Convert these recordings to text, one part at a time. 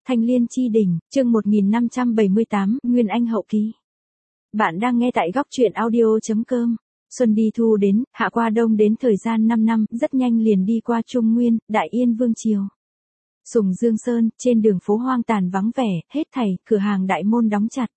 Thanh Liên Chi Đỉnh, chương 1578, Nguyên Anh hậu kỳ. Bạn đang nghe tại góc truyện audio.com. Xuân đi thu đến, hạ qua đông đến thời gian 5 năm, rất nhanh liền đi qua Trung Nguyên, Đại Yên Vương Triều. Sùng Dương Sơn, trên đường phố hoang tàn vắng vẻ, hết thảy, cửa hàng đại môn đóng chặt.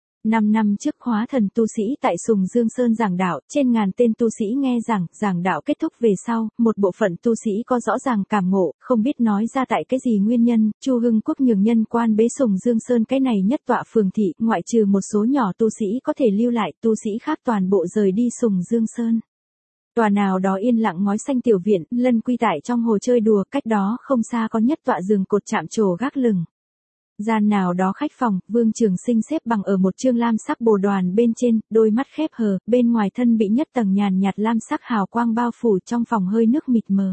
5 năm trước hóa thần tu sĩ tại Sùng Dương Sơn giảng đạo, trên ngàn tên tu sĩ nghe giảng đạo kết thúc về sau, một bộ phận tu sĩ có rõ ràng cảm ngộ, không biết nói ra tại cái gì nguyên nhân, Chu Hưng Quốc nhường nhân quan bế Sùng Dương Sơn cái này nhất tọa phường thị, ngoại trừ một số nhỏ tu sĩ có thể lưu lại, tu sĩ khác toàn bộ rời đi Sùng Dương Sơn. Tòa nào đó yên lặng ngói xanh tiểu viện, Lân Quy tại trong hồ chơi đùa, cách đó không xa có nhất tọa giường cột chạm trổ gác lửng. Gian nào đó khách phòng, Vương Trường Sinh xếp bằng ở một chương lam sắc bồ đoàn bên trên, đôi mắt khép hờ, bên ngoài thân bị nhất tầng nhàn nhạt lam sắc hào quang bao phủ, trong phòng hơi nước mịt mờ.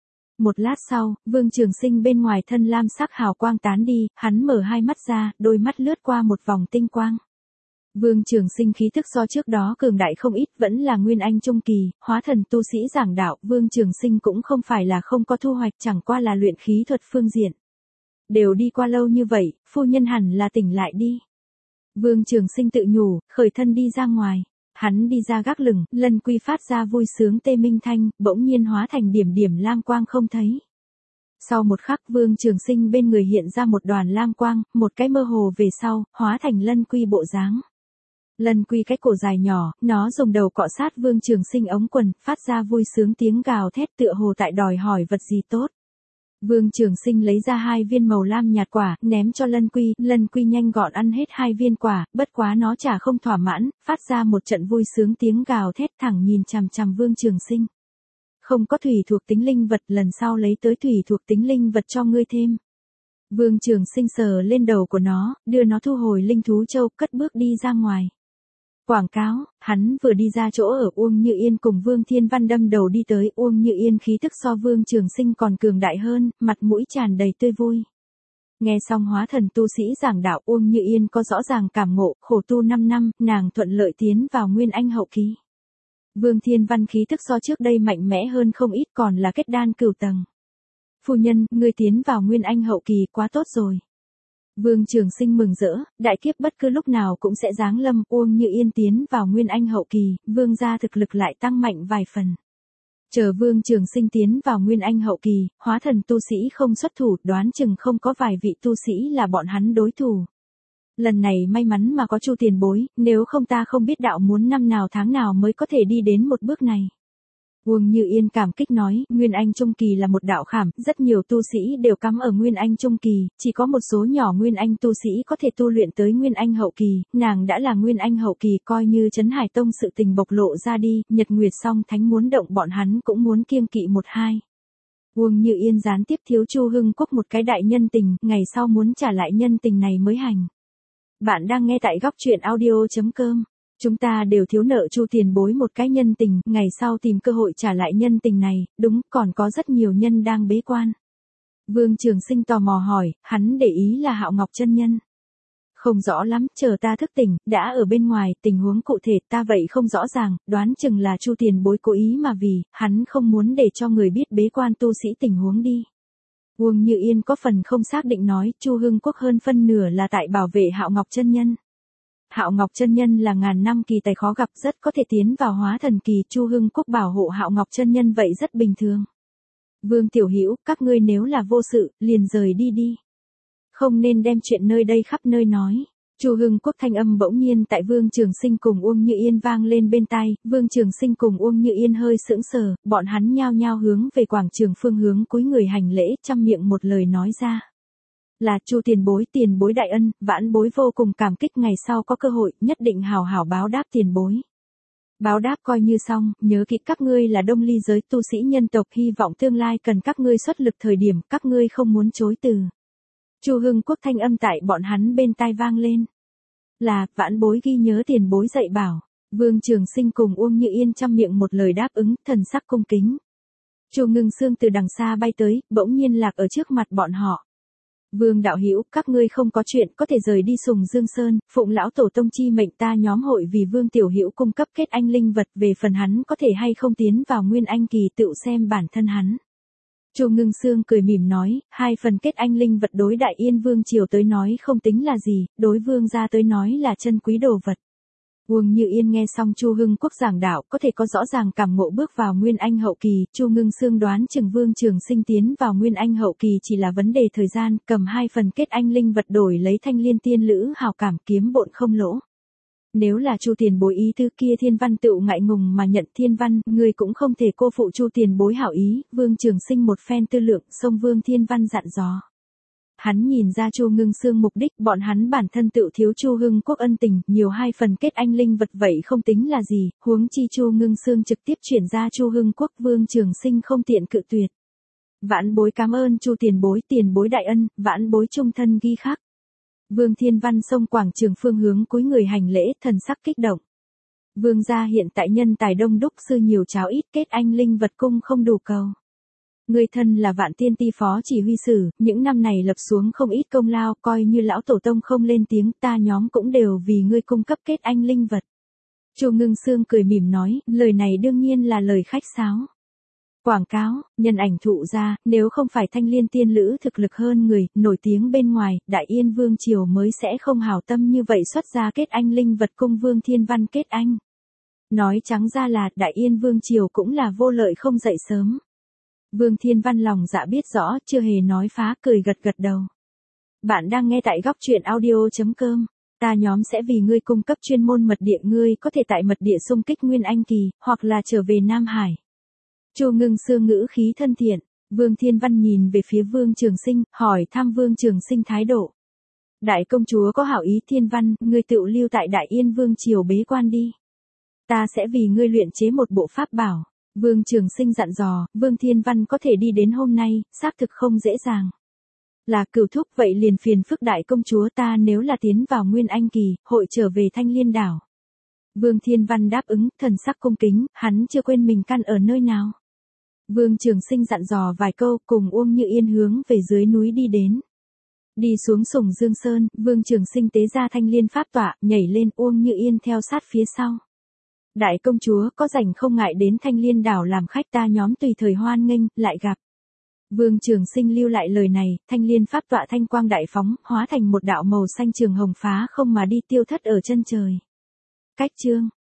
Một lát sau, Vương Trường Sinh bên ngoài thân lam sắc hào quang tán đi, hắn mở hai mắt ra, đôi mắt lướt qua một vòng tinh quang. Vương Trường Sinh khí tức so trước đó cường đại không ít, vẫn là Nguyên Anh trung kỳ, hóa thần tu sĩ giảng đạo, Vương Trường Sinh cũng không phải là không có thu hoạch, chẳng qua là luyện khí thuật phương diện. Đều đi qua lâu như vậy, phu nhân hẳn là tỉnh lại đi. Vương Trường Sinh tự nhủ, khởi thân đi ra ngoài. Hắn đi ra gác lửng, Lân Quy phát ra vui sướng tê minh thanh, bỗng nhiên hóa thành điểm điểm lam quang không thấy. Sau một khắc, Vương Trường Sinh bên người hiện ra một đoàn lam quang, một cái mơ hồ về sau, hóa thành Lân Quy bộ dáng. Lân Quy cái cổ dài nhỏ, nó dùng đầu cọ sát Vương Trường Sinh ống quần, phát ra vui sướng tiếng gào thét tựa hồ tại đòi hỏi vật gì tốt. Vương Trường Sinh lấy ra 2 viên màu lam nhạt quả, ném cho Lân Quy nhanh gọn ăn hết 2 viên quả, bất quá nó chả không thỏa mãn, phát ra một trận vui sướng tiếng gào thét thẳng nhìn chằm chằm Vương Trường Sinh. Không có thủy thuộc tính linh vật, lần sau lấy tới thủy thuộc tính linh vật cho ngươi thêm. Vương Trường Sinh sờ lên đầu của nó, đưa nó thu hồi linh thú châu, cất bước đi ra ngoài. Quảng cáo, hắn vừa đi ra chỗ ở, Uông Như Yên cùng Vương Thiên Văn đâm đầu đi tới, Uông Như Yên khí tức so Vương Trường Sinh còn cường đại hơn, mặt mũi tràn đầy tươi vui. Nghe xong hóa thần tu sĩ giảng đạo, Uông Như Yên có rõ ràng cảm ngộ, khổ tu 5 năm, nàng thuận lợi tiến vào Nguyên Anh hậu kỳ. Vương Thiên Văn khí tức so trước đây mạnh mẽ hơn không ít, còn là kết đan cửu tầng. Phu nhân, ngươi tiến vào Nguyên Anh hậu kỳ quá tốt rồi. Vương Trường Sinh mừng rỡ, đại kiếp bất cứ lúc nào cũng sẽ giáng lâm, Uông Như Yên tiến vào Nguyên Anh hậu kỳ, Vương gia thực lực lại tăng mạnh vài phần. Chờ Vương Trường Sinh tiến vào Nguyên Anh hậu kỳ, hóa thần tu sĩ không xuất thủ, đoán chừng không có vài vị tu sĩ là bọn hắn đối thủ. Lần này may mắn mà có Chu tiền bối, nếu không ta không biết đạo muốn năm nào tháng nào mới có thể đi đến một bước này. Uông Như Yên cảm kích nói, Nguyên Anh Trung Kỳ là một đạo khảm, rất nhiều tu sĩ đều cắm ở Nguyên Anh Trung Kỳ, chỉ có một số nhỏ Nguyên Anh tu sĩ có thể tu luyện tới Nguyên Anh Hậu Kỳ, nàng đã là Nguyên Anh Hậu Kỳ, coi như Trấn Hải Tông sự tình bộc lộ ra đi, Nhật Nguyệt Song Thánh muốn động bọn hắn cũng muốn kiêng kỵ một hai. Uông Như Yên gián tiếp thiếu Chu Hưng Quốc một cái đại nhân tình, ngày sau muốn trả lại nhân tình này mới hành. Bạn đang nghe tại góc truyện audio.com. Chúng ta đều thiếu nợ Chu tiền bối một cái nhân tình, ngày sau tìm cơ hội trả lại nhân tình này, đúng, còn có rất nhiều nhân đang bế quan. Vương Trường Sinh tò mò hỏi, hắn để ý là Hạo Ngọc chân nhân. Không rõ lắm, chờ ta thức tỉnh, đã ở bên ngoài, tình huống cụ thể ta vậy không rõ ràng, đoán chừng là Chu tiền bối cố ý mà vì, hắn không muốn để cho người biết bế quan tu sĩ tình huống đi. Uông Như Yên có phần không xác định nói, Chu Hưng Quốc hơn phân nửa là tại bảo vệ Hạo Ngọc chân nhân. Hạo Ngọc chân nhân là ngàn năm kỳ tài khó gặp, rất có thể tiến vào hóa thần kỳ, Chu Hưng Quốc bảo hộ Hạo Ngọc chân nhân vậy rất bình thường. Vương Tiểu Hữu, các ngươi nếu là vô sự, liền rời đi đi. Không nên đem chuyện nơi đây khắp nơi nói. Chu Hưng Quốc thanh âm bỗng nhiên tại Vương Trường Sinh cùng Uông Như Yên vang lên bên tai, Vương Trường Sinh cùng Uông Như Yên hơi sững sờ, bọn hắn nhao nhao hướng về quảng trường phương hướng cúi người hành lễ, trăm miệng một lời nói ra. Là Chu tiền bối đại ân, vãn bối vô cùng cảm kích, ngày sau có cơ hội, nhất định hào hảo báo đáp tiền bối. Báo đáp coi như xong, nhớ kỹ các ngươi là Đông Ly giới tu sĩ nhân tộc, hy vọng tương lai cần các ngươi xuất lực thời điểm, các ngươi không muốn chối từ. Chu Hưng Quốc thanh âm tại bọn hắn bên tai vang lên. Là, vãn bối ghi nhớ tiền bối dạy bảo. Vương Trường Sinh cùng Uông Như Yên trăm miệng một lời đáp ứng, thần sắc cung kính. Chu Ngưng Sương từ đằng xa bay tới, bỗng nhiên lạc ở trước mặt bọn họ. Vương đạo hữu, các ngươi không có chuyện, có thể rời đi Sùng Dương Sơn, phụng lão tổ tông chi mệnh, ta nhóm hội vì Vương tiểu hữu cung cấp kết anh linh vật, về phần hắn có thể hay không tiến vào Nguyên Anh kỳ tự xem bản thân hắn. Chu Ngưng Sương cười mỉm nói, 2 phần kết anh linh vật đối Đại Yên Vương triều tới nói không tính là gì, đối vương gia tới nói là chân quý đồ vật. Uông Như Yên nghe xong Chu Hưng Quốc giảng đạo, có thể có rõ ràng cảm ngộ bước vào Nguyên Anh hậu kỳ, Chu Ngưng Sương đoán chừng Vương Trường Sinh tiến vào Nguyên Anh hậu kỳ chỉ là vấn đề thời gian, cầm 2 phần kết anh linh vật đổi lấy Thanh Liên tiên lữ hào cảm kiếm bộn không lỗ. Nếu là Chu tiền bối ý tư kia Thiên Văn tựu ngại ngùng mà nhận Thiên Văn, người cũng không thể cô phụ Chu tiền bối hảo ý, Vương Trường Sinh một phen tư lượng, xông Vương Thiên Văn dặn dò. Hắn nhìn ra Chu Ngưng Sương mục đích, bọn hắn bản thân tựu thiếu Chu Hưng Quốc ân tình, nhiều 2 phần kết anh linh vật vậy không tính là gì, huống chi Chu Ngưng Sương trực tiếp chuyển ra Chu Hưng Quốc, Vương Trường Sinh không tiện cự tuyệt. Vãn bối cảm ơn Chu tiền bối đại ân, vãn bối trung thân ghi khắc. Vương Thiên Văn xông quảng trường phương hướng cúi người hành lễ, thần sắc kích động. Vương gia hiện tại nhân tài đông đúc, sư nhiều cháo ít, kết anh linh vật cung không đủ cầu. Người thân là Vạn Tiên Ti phó chỉ huy sử, những năm này lập xuống không ít công lao, coi như lão tổ tông không lên tiếng, ta nhóm cũng đều vì ngươi cung cấp kết anh linh vật. Chu Ngưng Sương cười mỉm nói, lời này đương nhiên là lời khách sáo. Quảng cáo, nhân ảnh thụ ra, nếu không phải Thanh Liên tiên lữ thực lực hơn người, nổi tiếng bên ngoài, Đại Yên Vương triều mới sẽ không hảo tâm như vậy xuất ra kết anh linh vật cung Vương Thiên Văn kết anh. Nói trắng ra là, Đại Yên Vương triều cũng là vô lợi không dậy sớm. Vương Thiên Văn lòng dạ biết rõ, chưa hề nói phá, cười gật gật đầu. Bạn đang nghe tại góc truyện audio.com. Ta nhóm sẽ vì ngươi cung cấp chuyên môn mật địa, ngươi có thể tại mật địa xung kích Nguyên Anh kỳ, hoặc là trở về Nam Hải. Chu Ngưng Sương ngữ khí thân thiện, Vương Thiên Văn nhìn về phía Vương Trường Sinh, hỏi thăm Vương Trường Sinh thái độ. Đại công chúa có hảo ý, Thiên Văn, ngươi tự lưu tại Đại Yên Vương triều bế quan đi. Ta sẽ vì ngươi luyện chế một bộ pháp bảo. Vương Trường Sinh dặn dò, Vương Thiên Văn có thể đi đến hôm nay, xác thực không dễ dàng. Là cửu thúc, vậy liền phiền phức đại công chúa, ta nếu là tiến vào Nguyên Anh kỳ, hội trở về Thanh Liên đảo. Vương Thiên Văn đáp ứng, thần sắc cung kính, hắn chưa quên mình căn ở nơi nào. Vương Trường Sinh dặn dò vài câu, cùng Uông Như Yên hướng về dưới núi đi đến. Đi xuống Sùng Dương Sơn, Vương Trường Sinh tế ra Thanh Liên pháp tọa, nhảy lên, Uông Như Yên theo sát phía sau. Đại công chúa, có rảnh không ngại đến Thanh Liên đảo làm khách, ta nhóm tùy thời hoan nghênh, lại gặp. Vương Trường Sinh lưu lại lời này, Thanh Liên pháp tọa thanh quang đại phóng, hóa thành một đạo màu xanh trường hồng phá không mà đi, tiêu thất ở chân trời. Cách chương